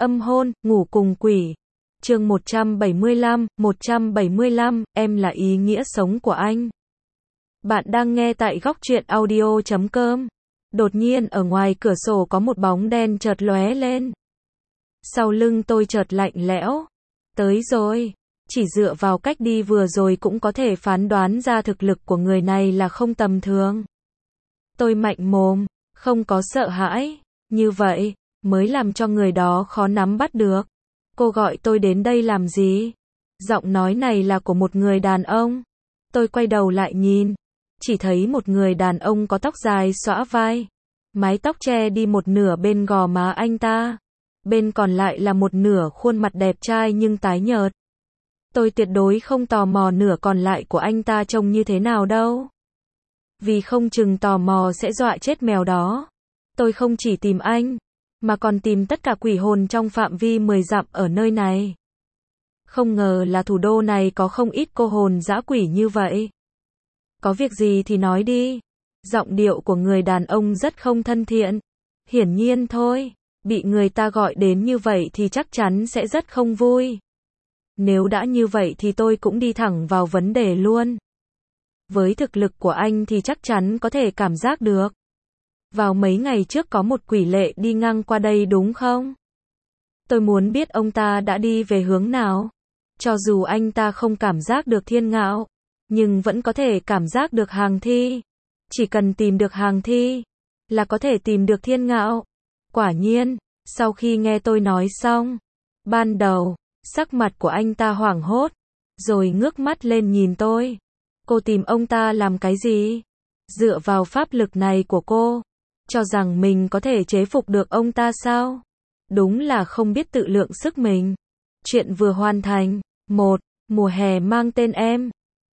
Âm hôn, ngủ cùng quỷ. Chương 175, em là ý nghĩa sống của anh. Bạn đang nghe tại góc truyện audio.com. Đột nhiên ở ngoài cửa sổ có một bóng đen chợt lóe lên. Sau lưng tôi chợt lạnh lẽo. Tới rồi. Chỉ dựa vào cách đi vừa rồi cũng có thể phán đoán ra thực lực của người này là không tầm thường. Tôi mạnh mồm, không có sợ hãi. Như vậy mới làm cho người đó khó nắm bắt được. Cô gọi tôi đến đây làm gì? Giọng nói này là của một người đàn ông. Tôi quay đầu lại nhìn, chỉ thấy một người đàn ông có tóc dài xõa vai, mái tóc che đi một nửa bên gò má anh ta, bên còn lại là một nửa khuôn mặt đẹp trai nhưng tái nhợt. Tôi tuyệt đối không tò mò nửa còn lại của anh ta trông như thế nào đâu. Vì không chừng tò mò sẽ dọa chết mèo đó. Tôi không chỉ tìm anh, mà còn tìm tất cả quỷ hồn trong phạm vi 10 dặm ở nơi này. Không ngờ là thủ đô này có không ít cô hồn dã quỷ như vậy. Có việc gì thì nói đi. Giọng điệu của người đàn ông rất không thân thiện. Hiển nhiên thôi, bị người ta gọi đến như vậy thì chắc chắn sẽ rất không vui. Nếu đã như vậy thì tôi cũng đi thẳng vào vấn đề luôn. Với thực lực của anh thì chắc chắn có thể cảm giác được. Vào mấy ngày trước có một quỷ lệ đi ngang qua đây đúng không? Tôi muốn biết ông ta đã đi về hướng nào. Cho dù anh ta không cảm giác được thiên ngạo, nhưng vẫn có thể cảm giác được hàng thi. Chỉ cần tìm được hàng thi, là có thể tìm được thiên ngạo. Quả nhiên, sau khi nghe tôi nói xong, ban đầu, sắc mặt của anh ta hoảng hốt, rồi ngước mắt lên nhìn tôi. Cô tìm ông ta làm cái gì? Dựa vào pháp lực này của cô, cho rằng mình có thể chế phục được ông ta sao? Đúng là không biết tự lượng sức mình. Chuyện vừa hoàn thành. 1. Mùa hè mang tên em.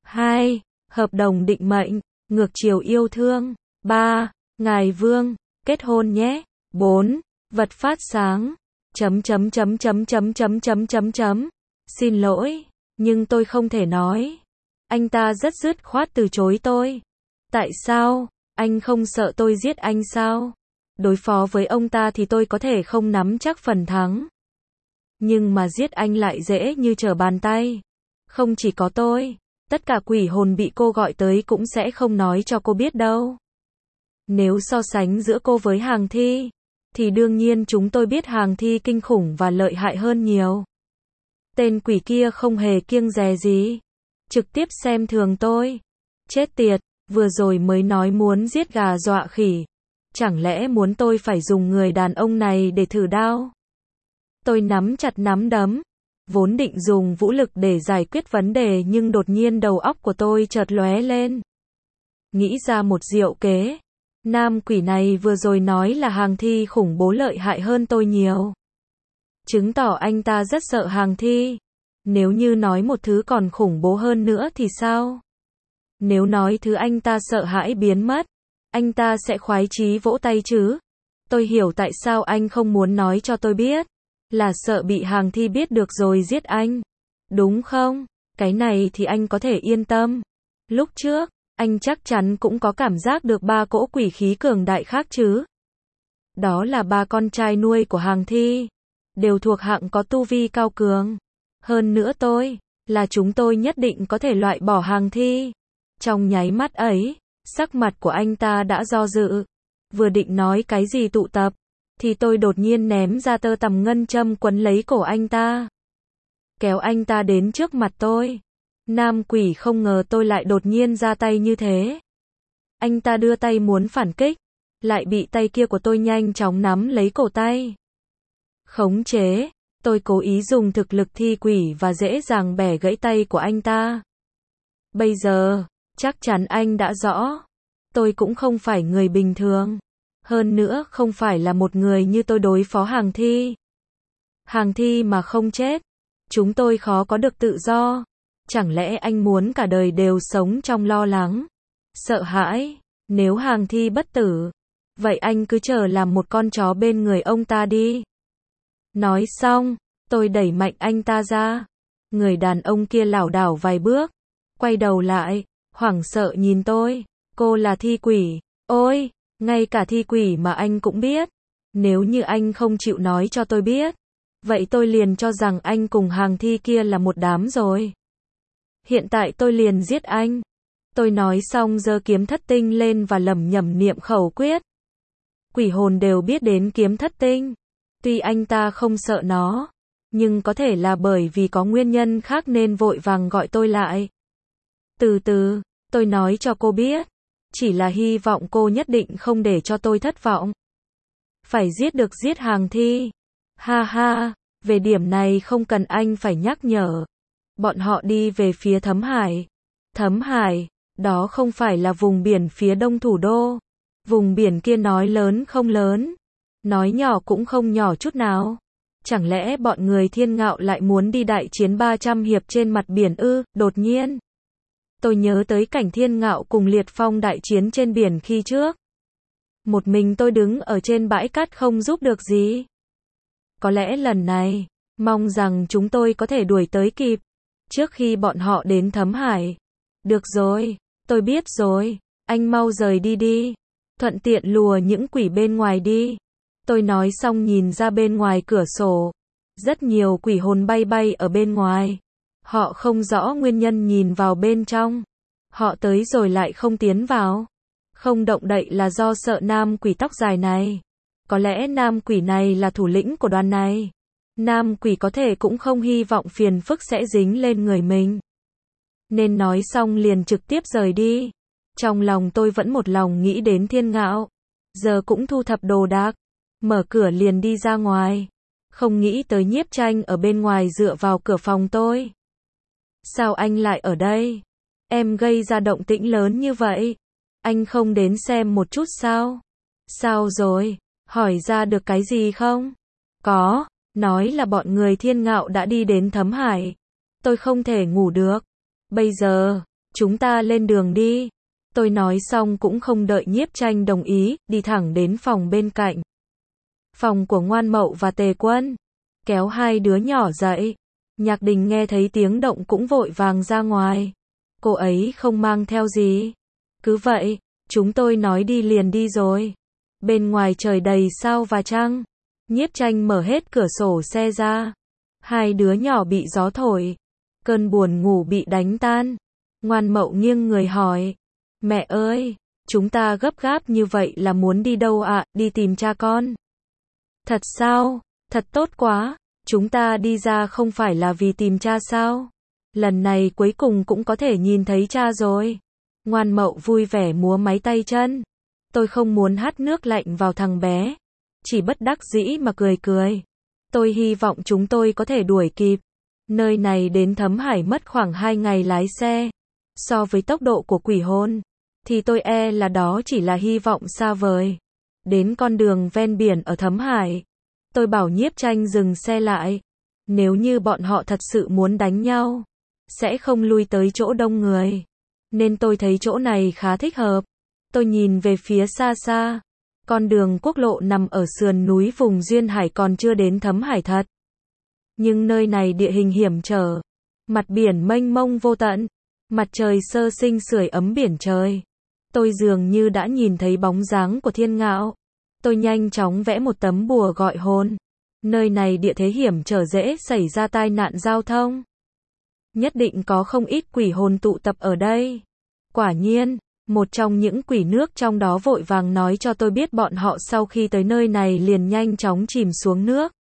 2. Hợp đồng định mệnh, ngược chiều yêu thương. 3. Ngài Vương, kết hôn nhé. 4. Vật phát sáng. Xin lỗi, nhưng tôi không thể nói. Anh ta rất dứt khoát từ chối tôi. Tại sao? Anh không sợ tôi giết anh sao? Đối phó với ông ta thì tôi có thể không nắm chắc phần thắng. Nhưng mà giết anh lại dễ như trở bàn tay. Không chỉ có tôi, tất cả quỷ hồn bị cô gọi tới cũng sẽ không nói cho cô biết đâu. Nếu so sánh giữa cô với hàng thi, thì đương nhiên chúng tôi biết hàng thi kinh khủng và lợi hại hơn nhiều. Tên quỷ kia không hề kiêng dè gì. Trực tiếp xem thường tôi. Chết tiệt, vừa rồi mới nói muốn giết gà dọa khỉ. Chẳng lẽ muốn tôi phải dùng người đàn ông này để thử đao? Tôi nắm chặt nắm đấm, vốn định dùng vũ lực để giải quyết vấn đề nhưng đột nhiên đầu óc của tôi chợt lóe lên. Nghĩ ra một diệu kế. Nam quỷ này vừa rồi nói là hàng thi khủng bố lợi hại hơn tôi nhiều. Chứng tỏ anh ta rất sợ hàng thi. Nếu như nói một thứ còn khủng bố hơn nữa thì sao? Nếu nói thứ anh ta sợ hãi biến mất, anh ta sẽ khoái chí vỗ tay chứ. Tôi hiểu tại sao anh không muốn nói cho tôi biết. Là sợ bị hàng thi biết được rồi giết anh. Đúng không? Cái này thì anh có thể yên tâm. Lúc trước, anh chắc chắn cũng có cảm giác được 3 cỗ quỷ khí cường đại khác chứ. Đó là 3 con trai nuôi của hàng thi. Đều thuộc hạng có tu vi cao cường. Hơn nữa chúng tôi nhất định có thể loại bỏ hàng thi. Trong nháy mắt ấy, sắc mặt của anh ta đã do dự. Vừa định nói cái gì tụ tập, thì tôi đột nhiên ném ra tơ tằm ngân châm quấn lấy cổ anh ta. Kéo anh ta đến trước mặt tôi. Nam quỷ không ngờ tôi lại đột nhiên ra tay như thế. Anh ta đưa tay muốn phản kích, lại bị tay kia của tôi nhanh chóng nắm lấy cổ tay. Khống chế, tôi cố ý dùng thực lực thi quỷ và dễ dàng bẻ gãy tay của anh ta. Bây giờ, chắc chắn anh đã rõ. Tôi cũng không phải người bình thường. Hơn nữa không phải là một người như tôi đối phó hàng thi. Hàng thi mà không chết, chúng tôi khó có được tự do. Chẳng lẽ anh muốn cả đời đều sống trong lo lắng, sợ hãi? Nếu hàng thi bất tử, vậy anh cứ chờ làm một con chó bên người ông ta đi. Nói xong, tôi đẩy mạnh anh ta ra. Người đàn ông kia lảo đảo vài bước, quay đầu lại, hoảng sợ nhìn tôi. Cô là thi quỷ. Ôi, ngay cả thi quỷ mà anh cũng biết. Nếu như anh không chịu nói cho tôi biết, Vậy tôi liền cho rằng anh cùng hàng thi kia là một đám rồi. Hiện tại tôi liền giết anh. Tôi nói xong giơ kiếm thất tinh lên và lẩm nhẩm niệm khẩu quyết. Quỷ hồn đều biết đến kiếm thất tinh. Tuy anh ta không sợ nó, nhưng có thể là bởi vì có nguyên nhân khác nên vội vàng gọi tôi lại. Từ từ, tôi nói cho cô biết. Chỉ là hy vọng cô nhất định không để cho tôi thất vọng. Phải giết hàng thi. Ha ha, về điểm này không cần anh phải nhắc nhở. Bọn họ đi về phía Thấm Hải. Thấm Hải, đó không phải là vùng biển phía đông thủ đô. Vùng biển kia nói lớn không lớn, nói nhỏ cũng không nhỏ chút nào. Chẳng lẽ bọn người Thiên Ngạo lại muốn đi đại chiến 300 hiệp trên mặt biển ư? Đột nhiên, tôi nhớ tới cảnh Thiên Ngạo cùng Liệt Phong đại chiến trên biển khi trước. Một mình tôi đứng ở trên bãi cát không giúp được gì. Có lẽ lần này, mong rằng chúng tôi có thể đuổi tới kịp, trước khi bọn họ đến Thấm Hải. Được rồi, tôi biết rồi, anh mau rời đi đi. Thuận tiện lùa những quỷ bên ngoài đi. Tôi nói xong nhìn ra bên ngoài cửa sổ. Rất nhiều quỷ hồn bay bay ở bên ngoài. Họ không rõ nguyên nhân nhìn vào bên trong. Họ tới rồi lại không tiến vào. Không động đậy là do sợ nam quỷ tóc dài này. Có lẽ nam quỷ này là thủ lĩnh của đoàn này. Nam quỷ có thể cũng không hy vọng phiền phức sẽ dính lên người mình. Nên nói xong liền trực tiếp rời đi. Trong lòng tôi vẫn một lòng nghĩ đến Thiên Ngạo. Giờ cũng thu thập đồ đạc. Mở cửa liền đi ra ngoài. Không nghĩ tới Nhiếp Tranh ở bên ngoài dựa vào cửa phòng tôi. Sao anh lại ở đây? Em gây ra động tĩnh lớn như vậy. Anh không đến xem một chút sao? Sao rồi? Hỏi ra được cái gì không? Có, nói là bọn người Thiên Ngạo đã đi đến Thấm Hải. Tôi không thể ngủ được. Bây giờ, chúng ta lên đường đi. Tôi nói xong cũng không đợi Nhiếp Tranh đồng ý, đi thẳng đến phòng bên cạnh. Phòng của Ngoan Mậu và Tề Quân. Kéo hai đứa nhỏ dậy. Nhạc Đình nghe thấy tiếng động cũng vội vàng ra ngoài. Cô ấy không mang theo gì. Cứ vậy, chúng tôi nói đi liền đi rồi. Bên ngoài trời đầy sao và trăng. Nhiếp Tranh mở hết cửa sổ xe ra. Hai đứa nhỏ bị gió thổi. Cơn buồn ngủ bị đánh tan. Ngoan Mậu nghiêng người hỏi. Mẹ ơi, chúng ta gấp gáp như vậy là muốn đi đâu ạ? Đi tìm cha con. Thật sao? Thật tốt quá. Chúng ta đi ra không phải là vì tìm cha sao? Lần này cuối cùng cũng có thể nhìn thấy cha rồi. Ngoan Mậu vui vẻ múa máy tay chân. Tôi không muốn hắt nước lạnh vào thằng bé. Chỉ bất đắc dĩ mà cười cười. Tôi hy vọng chúng tôi có thể đuổi kịp. Nơi này đến Thấm Hải mất khoảng 2 ngày lái xe. So với tốc độ của quỷ hồn, thì tôi e là đó chỉ là hy vọng xa vời. Đến con đường ven biển ở Thấm Hải. Tôi bảo Nhiếp Tranh dừng xe lại. Nếu như bọn họ thật sự muốn đánh nhau, sẽ không lui tới chỗ đông người. Nên tôi thấy chỗ này khá thích hợp. Tôi nhìn về phía xa xa. Con đường quốc lộ nằm ở sườn núi vùng Duyên Hải còn chưa đến Thấm Hải thật. Nhưng nơi này địa hình hiểm trở. Mặt biển mênh mông vô tận. Mặt trời sơ sinh sưởi ấm biển trời. Tôi dường như đã nhìn thấy bóng dáng của Thiên Ngạo. Tôi nhanh chóng vẽ một tấm bùa gọi hồn. Nơi này địa thế hiểm trở dễ xảy ra tai nạn giao thông. Nhất định có không ít quỷ hồn tụ tập ở đây. Quả nhiên, một trong những quỷ nước trong đó vội vàng nói cho tôi biết bọn họ sau khi tới nơi này liền nhanh chóng chìm xuống nước.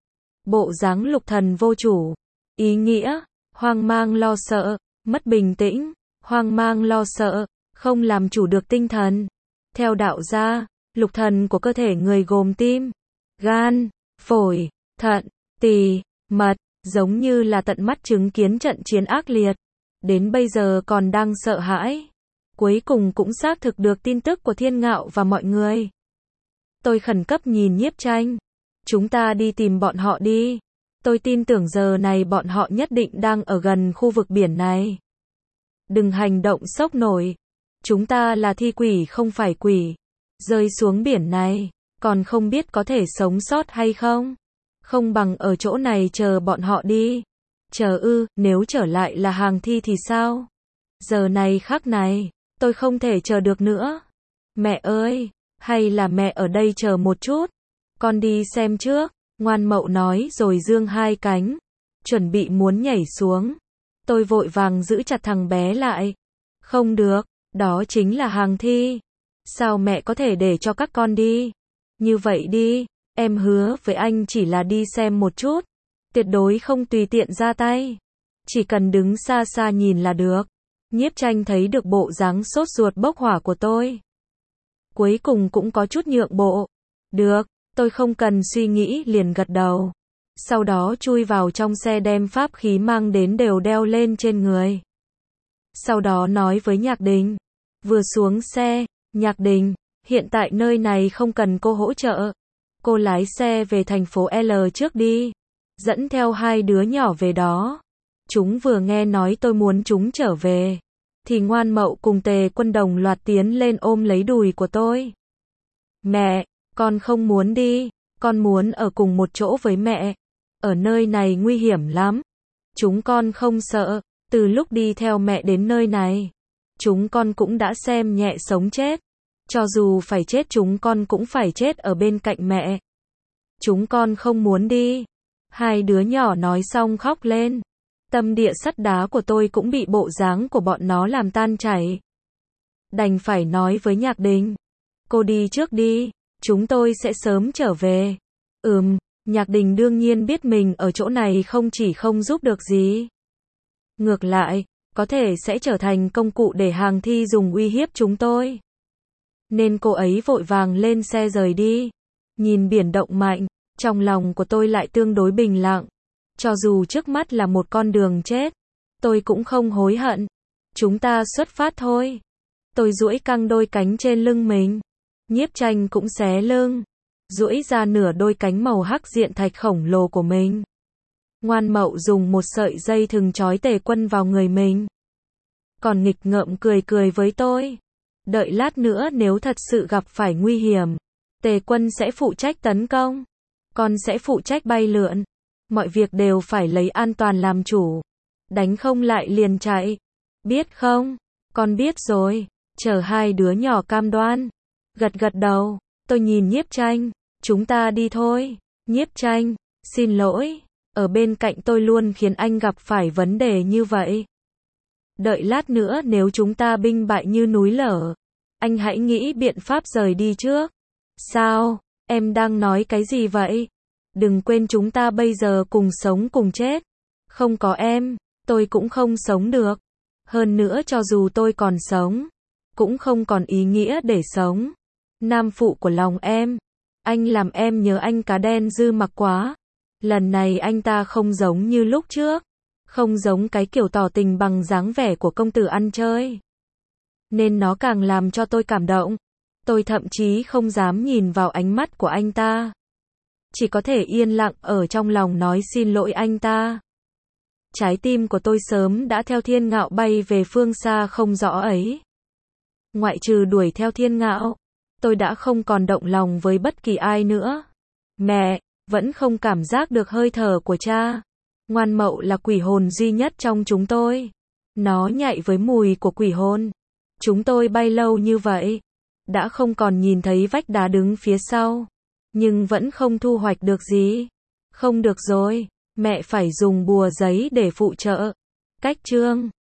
Bộ dáng Lục Thần vô chủ. Ý nghĩa, hoang mang lo sợ, mất bình tĩnh, hoang mang lo sợ, không làm chủ được tinh thần. Theo đạo gia, lục thần của cơ thể người gồm tim, gan, phổi, thận, tỳ, mật, giống như là tận mắt chứng kiến trận chiến ác liệt. Đến bây giờ còn đang sợ hãi. Cuối cùng cũng xác thực được tin tức của Thiên Ngạo và mọi người. Tôi khẩn cấp nhìn Nhiếp Tranh. Chúng ta đi tìm bọn họ đi. Tôi tin tưởng giờ này bọn họ nhất định đang ở gần khu vực biển này. Đừng hành động sốc nổi. Chúng ta là thi quỷ không phải quỷ. Rơi xuống biển này, còn không biết có thể sống sót hay không. Không bằng ở chỗ này chờ bọn họ đi. Chờ ư, nếu trở lại là hàng thi thì sao? Giờ này khắc này, tôi không thể chờ được nữa. Mẹ ơi, hay là mẹ ở đây chờ một chút. Con đi xem trước. Ngoan Mậu nói rồi giương hai cánh, chuẩn bị muốn nhảy xuống. Tôi vội vàng giữ chặt thằng bé lại. Không được, đó chính là hàng thi. Sao mẹ có thể để cho các con đi? Như vậy đi, em hứa với anh chỉ là đi xem một chút. Tuyệt đối không tùy tiện ra tay. Chỉ cần đứng xa xa nhìn là được. Nhiếp Tranh thấy được bộ dáng sốt ruột bốc hỏa của tôi. Cuối cùng cũng có chút nhượng bộ. Được, tôi không cần suy nghĩ liền gật đầu. Sau đó chui vào trong xe đem pháp khí mang đến đều đeo lên trên người. Sau đó nói với Nhạc Đình. Vừa xuống xe, Nhạc Đình, hiện tại nơi này không cần cô hỗ trợ. Cô lái xe về thành phố L trước đi. Dẫn theo hai đứa nhỏ về đó. Chúng vừa nghe nói tôi muốn chúng trở về. Thì Ngoan Mậu cùng Tề Quân đồng loạt tiến lên ôm lấy đùi của tôi. Mẹ, con không muốn đi. Con muốn ở cùng một chỗ với mẹ. Ở nơi này nguy hiểm lắm. Chúng con không sợ. Từ lúc đi theo mẹ đến nơi này, chúng con cũng đã xem nhẹ sống chết. Cho dù phải chết chúng con cũng phải chết ở bên cạnh mẹ. Chúng con không muốn đi. Hai đứa nhỏ nói xong khóc lên. Tâm địa sắt đá của tôi cũng bị bộ dáng của bọn nó làm tan chảy. Đành phải nói với Nhạc Đình. Cô đi trước đi, chúng tôi sẽ sớm trở về. Nhạc Đình đương nhiên biết mình ở chỗ này không chỉ không giúp được gì. Ngược lại, có thể sẽ trở thành công cụ để hàng thi dùng uy hiếp chúng tôi. Nên cô ấy vội vàng lên xe rời đi. Nhìn biển động mạnh, trong lòng của tôi lại tương đối bình lặng. Cho dù trước mắt là một con đường chết, tôi cũng không hối hận. Chúng ta xuất phát thôi. Tôi duỗi căng đôi cánh trên lưng mình. Nhiếp Tranh cũng xé lưng, duỗi ra nửa đôi cánh màu hắc diện thạch khổng lồ của mình. Ngoan Mậu dùng một sợi dây thừng trói Tề Quân vào người mình. Còn nghịch ngợm cười cười với tôi. Đợi lát nữa nếu thật sự gặp phải nguy hiểm, Tề Quân sẽ phụ trách tấn công. Con sẽ phụ trách bay lượn. Mọi việc đều phải lấy an toàn làm chủ. Đánh không lại liền chạy. Biết không? Con biết rồi. Chờ hai đứa nhỏ cam đoan. Gật gật đầu. Tôi nhìn Nhiếp Tranh. Chúng ta đi thôi. Nhiếp Tranh, xin lỗi. Ở bên cạnh tôi luôn khiến anh gặp phải vấn đề như vậy. Đợi lát nữa nếu chúng ta binh bại như núi lở, anh hãy nghĩ biện pháp rời đi trước. Sao? Em đang nói cái gì vậy? Đừng quên chúng ta bây giờ cùng sống cùng chết. Không có em, tôi cũng không sống được. Hơn nữa cho dù tôi còn sống, cũng không còn ý nghĩa để sống. Nam phụ của lòng em. Anh làm em nhớ anh cá đen Dư Mặc quá. Lần này anh ta không giống như lúc trước. Không giống cái kiểu tỏ tình bằng dáng vẻ của công tử ăn chơi. Nên nó càng làm cho tôi cảm động. Tôi thậm chí không dám nhìn vào ánh mắt của anh ta. Chỉ có thể yên lặng ở trong lòng nói xin lỗi anh ta. Trái tim của tôi sớm đã theo Thiên Ngạo bay về phương xa không rõ ấy. Ngoại trừ đuổi theo Thiên Ngạo, tôi đã không còn động lòng với bất kỳ ai nữa. Mẹ, vẫn không cảm giác được hơi thở của cha. Ngoan Mậu là quỷ hồn duy nhất trong chúng tôi. Nó nhạy với mùi của quỷ hồn. Chúng tôi bay lâu như vậy, đã không còn nhìn thấy vách đá đứng phía sau. Nhưng vẫn không thu hoạch được gì. Không được rồi, mẹ phải dùng bùa giấy để phụ trợ. Cách chương